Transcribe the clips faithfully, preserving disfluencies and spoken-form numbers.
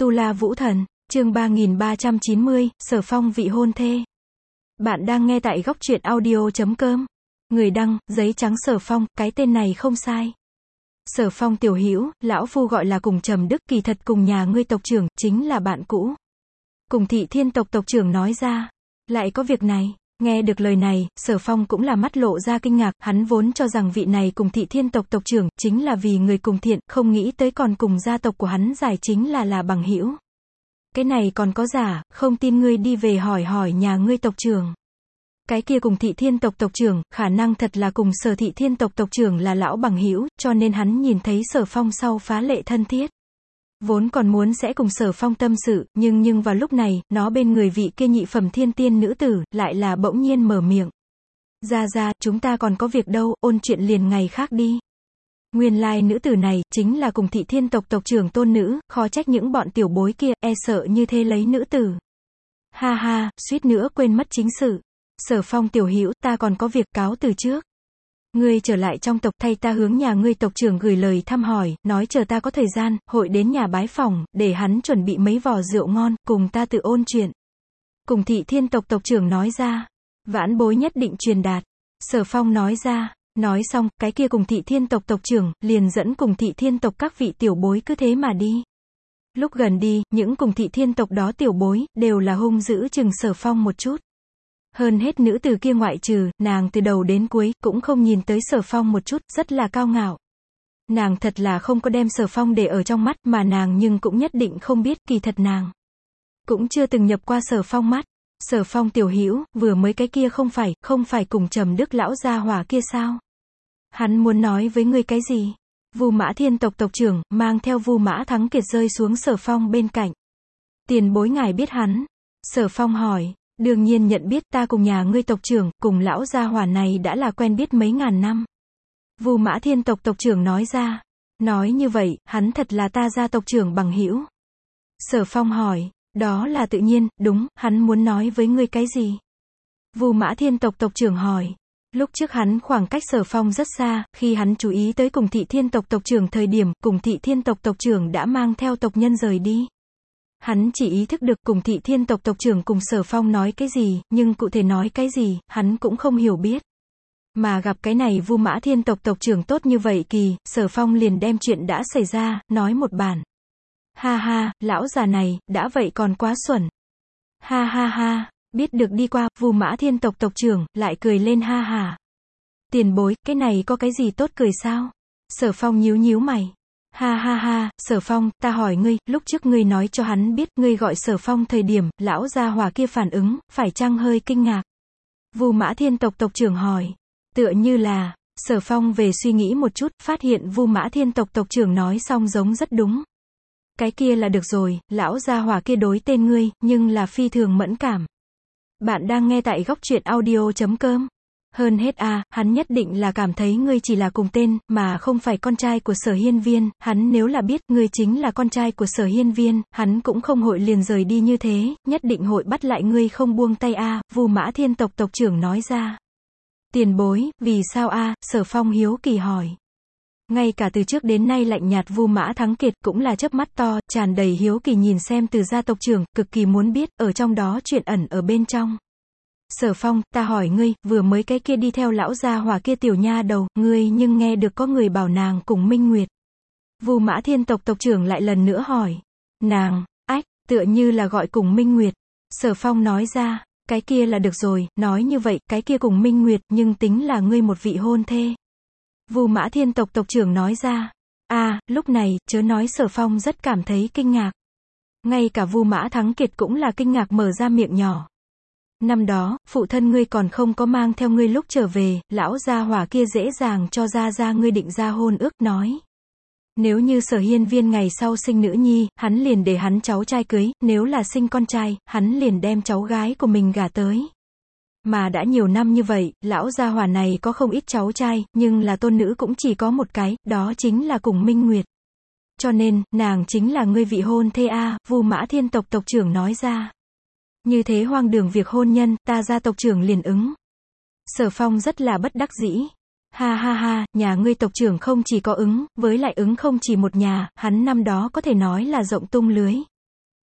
Tu La Vũ Thần, chương ba nghìn ba trăm chín mươi, Sở Phong vị hôn thê. Bạn đang nghe tại góc truyện audio chấm com. Người đăng, giấy trắng Sở Phong, cái tên này không sai. Sở Phong tiểu hữu, lão phu gọi là cùng Trầm Đức, kỳ thật cùng nhà ngươi tộc trưởng, chính là bạn cũ. Cùng Thị Thiên tộc tộc trưởng nói ra. Lại có việc này. Nghe được lời này, Sở Phong cũng là mắt lộ ra kinh ngạc, hắn vốn cho rằng vị này cùng Thị Thiên tộc tộc trưởng, chính là vì người cùng thiện, không nghĩ tới còn cùng gia tộc của hắn giải chính là là bằng hữu. Cái này còn có giả, không tin ngươi đi về hỏi hỏi nhà ngươi tộc trưởng. Cái kia cùng Thị Thiên tộc tộc trưởng, khả năng thật là cùng Sở Thị Thiên tộc tộc trưởng là lão bằng hữu, cho nên hắn nhìn thấy Sở Phong sau phá lệ thân thiết. Vốn còn muốn sẽ cùng Sở Phong tâm sự, nhưng nhưng vào lúc này, nó bên người vị kia nhị phẩm thiên tiên nữ tử, lại là bỗng nhiên mở miệng. Ra ra, chúng ta còn có việc đâu, ôn chuyện liền ngày khác đi. Nguyên lai nữ tử này, chính là cùng Thị Thiên tộc tộc trưởng tôn nữ, khó trách những bọn tiểu bối kia, e sợ như thế lấy nữ tử. Ha ha, suýt nữa quên mất chính sự. Sở Phong tiểu hữu, ta còn có việc cáo từ trước. Ngươi trở lại trong tộc thay ta hướng nhà ngươi tộc trưởng gửi lời thăm hỏi, nói chờ ta có thời gian, hội đến nhà bái phỏng, để hắn chuẩn bị mấy vò rượu ngon, cùng ta tự ôn chuyện. Cùng Thị Thiên tộc tộc trưởng nói ra. Vãn bối nhất định truyền đạt. Sở Phong nói ra. Nói xong, cái kia cùng Thị Thiên tộc tộc trưởng, liền dẫn cùng Thị Thiên tộc các vị tiểu bối cứ thế mà đi. Lúc gần đi, những cùng Thị Thiên tộc đó tiểu bối, đều là hung dữ chừng Sở Phong một chút. Hơn hết nữ từ kia ngoại trừ, nàng từ đầu đến cuối, cũng không nhìn tới Sở Phong một chút, rất là cao ngạo. Nàng thật là không có đem Sở Phong để ở trong mắt, mà nàng nhưng cũng nhất định không biết, kỳ thật nàng cũng chưa từng nhập qua Sở Phong mắt. Sở Phong tiểu hữu, vừa mới cái kia không phải, không phải cùng Trầm Đức lão gia hỏa kia sao? Hắn muốn nói với ngươi cái gì? Vu Mã Thiên tộc tộc trưởng, mang theo Vu Mã Thắng Kiệt rơi xuống Sở Phong bên cạnh. Tiền bối ngài biết hắn? Sở Phong hỏi. Đương nhiên nhận biết, ta cùng nhà ngươi tộc trưởng, cùng lão gia hỏa này đã là quen biết mấy ngàn năm. Vu Mã Thiên tộc tộc trưởng nói ra. Nói như vậy, hắn thật là ta gia tộc trưởng bằng hữu. Sở Phong hỏi. Đó là tự nhiên, đúng, hắn muốn nói với ngươi cái gì? Vu Mã Thiên tộc tộc trưởng hỏi. Lúc trước hắn khoảng cách Sở Phong rất xa, khi hắn chú ý tới cùng Thị Thiên tộc tộc trưởng thời điểm, cùng Thị Thiên tộc tộc trưởng đã mang theo tộc nhân rời đi. Hắn chỉ ý thức được cùng Thị Thiên tộc tộc trưởng cùng Sở Phong nói cái gì, nhưng cụ thể nói cái gì, hắn cũng không hiểu biết. Mà gặp cái này Vu Mã Thiên tộc tộc trưởng tốt như vậy kỳ, Sở Phong liền đem chuyện đã xảy ra, nói một bản. Ha ha, lão già này, đã vậy còn quá xuẩn. Ha ha ha, biết được đi qua, Vu Mã Thiên tộc tộc trưởng, lại cười lên ha ha. Tiền bối, cái này có cái gì tốt cười sao? Sở Phong nhíu nhíu mày. Ha ha ha, Sở Phong, ta hỏi ngươi, lúc trước ngươi nói cho hắn biết, ngươi gọi Sở Phong thời điểm, lão gia hỏa kia phản ứng, phải chăng hơi kinh ngạc? Vu Mã Thiên tộc tộc trưởng hỏi. Tựa như là, Sở Phong về suy nghĩ một chút, phát hiện Vu Mã Thiên tộc tộc trưởng nói xong giống rất đúng. Cái kia là được rồi, lão gia hỏa kia đối tên ngươi, nhưng là phi thường mẫn cảm. Bạn đang nghe tại góc truyện audio chấm com. Hơn hết a, à, hắn nhất định là cảm thấy ngươi chỉ là cùng tên, mà không phải con trai của Sở Hiên Viên, hắn nếu là biết ngươi chính là con trai của Sở Hiên Viên, hắn cũng không hội liền rời đi như thế, nhất định hội bắt lại ngươi không buông tay a, à, Vu Mã Thiên tộc tộc trưởng nói ra. Tiền bối, vì sao a, à, Sở Phong hiếu kỳ hỏi. Ngay cả từ trước đến nay lạnh nhạt Vu Mã Thắng Kiệt cũng là chớp mắt to, tràn đầy hiếu kỳ nhìn xem từ gia tộc trưởng, cực kỳ muốn biết, ở trong đó chuyện ẩn ở bên trong. Sở Phong, ta hỏi ngươi, vừa mới cái kia đi theo lão gia hỏa kia tiểu nha đầu, ngươi nhưng nghe được có người bảo nàng cùng Minh Nguyệt. Vu Mã Thiên tộc tộc trưởng lại lần nữa hỏi. Nàng, ách, tựa như là gọi cùng Minh Nguyệt. Sở Phong nói ra, cái kia là được rồi, nói như vậy, cái kia cùng Minh Nguyệt, nhưng tính là ngươi một vị hôn thê. Vu Mã Thiên tộc tộc trưởng nói ra. A, à, lúc này, chớ nói Sở Phong rất cảm thấy kinh ngạc. Ngay cả Vu Mã Thắng Kiệt cũng là kinh ngạc mở ra miệng nhỏ. Năm đó, phụ thân ngươi còn không có mang theo ngươi lúc trở về, lão gia hỏa kia dễ dàng cho ra ra ngươi định ra hôn ước nói. Nếu như Sở Hiên Viên ngày sau sinh nữ nhi, hắn liền để hắn cháu trai cưới, nếu là sinh con trai, hắn liền đem cháu gái của mình gả tới. Mà đã nhiều năm như vậy, lão gia hỏa này có không ít cháu trai, nhưng là tôn nữ cũng chỉ có một cái, đó chính là cùng Minh Nguyệt. Cho nên, nàng chính là ngươi vị hôn thê a, Vu Mã Thiên tộc tộc trưởng nói ra. Như thế hoang đường việc hôn nhân, ta gia tộc trưởng liền ứng. Sở Phong rất là bất đắc dĩ. Ha ha ha, nhà ngươi tộc trưởng không chỉ có ứng, với lại ứng không chỉ một nhà, hắn năm đó có thể nói là rộng tung lưới.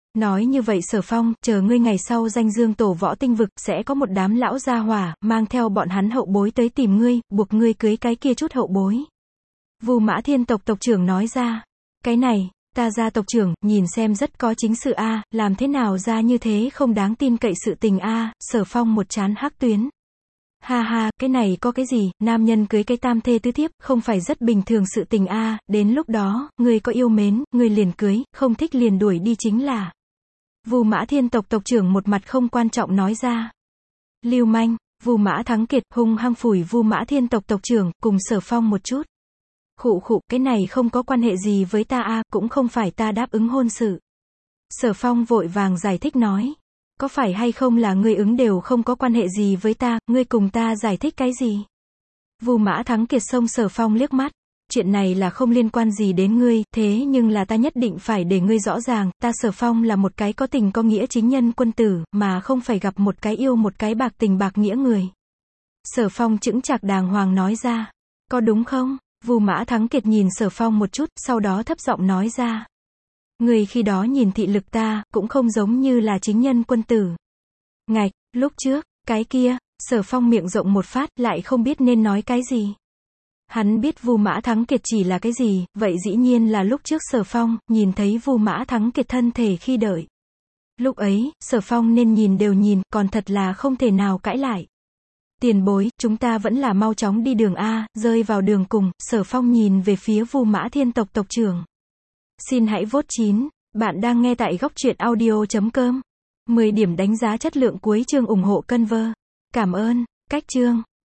Nói như vậy Sở Phong, chờ ngươi ngày sau danh dương tổ võ tinh vực, sẽ có một đám lão gia hỏa, mang theo bọn hắn hậu bối tới tìm ngươi, buộc ngươi cưới cái kia chút hậu bối. Vu Mã Thiên tộc tộc trưởng nói ra. Cái này, ta ra tộc trưởng, nhìn xem rất có chính sự a, làm thế nào ra như thế không đáng tin cậy sự tình a, Sở Phong một chán hắc tuyến. Ha ha, cái này có cái gì, nam nhân cưới cái tam thê tứ thiếp, không phải rất bình thường sự tình a, đến lúc đó, ngươi có yêu mến, ngươi liền cưới, không thích liền đuổi đi chính là. Vu Mã Thiên tộc tộc trưởng một mặt không quan trọng nói ra. Lưu manh, Vu Mã Thắng Kiệt hung hăng phủi Vu Mã Thiên tộc tộc trưởng, cùng Sở Phong một chút. Khụ khụ, cái này không có quan hệ gì với ta a, cũng không phải ta đáp ứng hôn sự. Sở Phong vội vàng giải thích nói. Có phải hay không là ngươi ứng đều không có quan hệ gì với ta, ngươi cùng ta giải thích cái gì? Vu Mã Thắng Kiệt xông Sở Phong liếc mắt. Chuyện này là không liên quan gì đến ngươi, thế nhưng là ta nhất định phải để ngươi rõ ràng, ta Sở Phong là một cái có tình có nghĩa chính nhân quân tử, mà không phải gặp một cái yêu một cái bạc tình bạc nghĩa người. Sở Phong chững chạc đàng hoàng nói ra. Có đúng không? Vu Mã Thắng Kiệt nhìn Sở Phong một chút, sau đó thấp giọng nói ra. Người khi đó nhìn thị lực ta, cũng không giống như là chính nhân quân tử. Ngạch, lúc trước, cái kia, Sở Phong miệng rộng một phát, lại không biết nên nói cái gì. Hắn biết Vu Mã Thắng Kiệt chỉ là cái gì, vậy dĩ nhiên là lúc trước Sở Phong, nhìn thấy Vu Mã Thắng Kiệt thân thể khi đợi. Lúc ấy, Sở Phong nên nhìn đều nhìn, còn thật là không thể nào cãi lại. Tiền bối, chúng ta vẫn là mau chóng đi đường A, rơi vào đường cùng, Sở Phong nhìn về phía Vu Mã Thiên tộc tộc trưởng. Xin hãy vote chín, bạn đang nghe tại góc truyện audio chấm com. mười điểm đánh giá chất lượng cuối chương ủng hộ Conver. Cảm ơn, cách chương.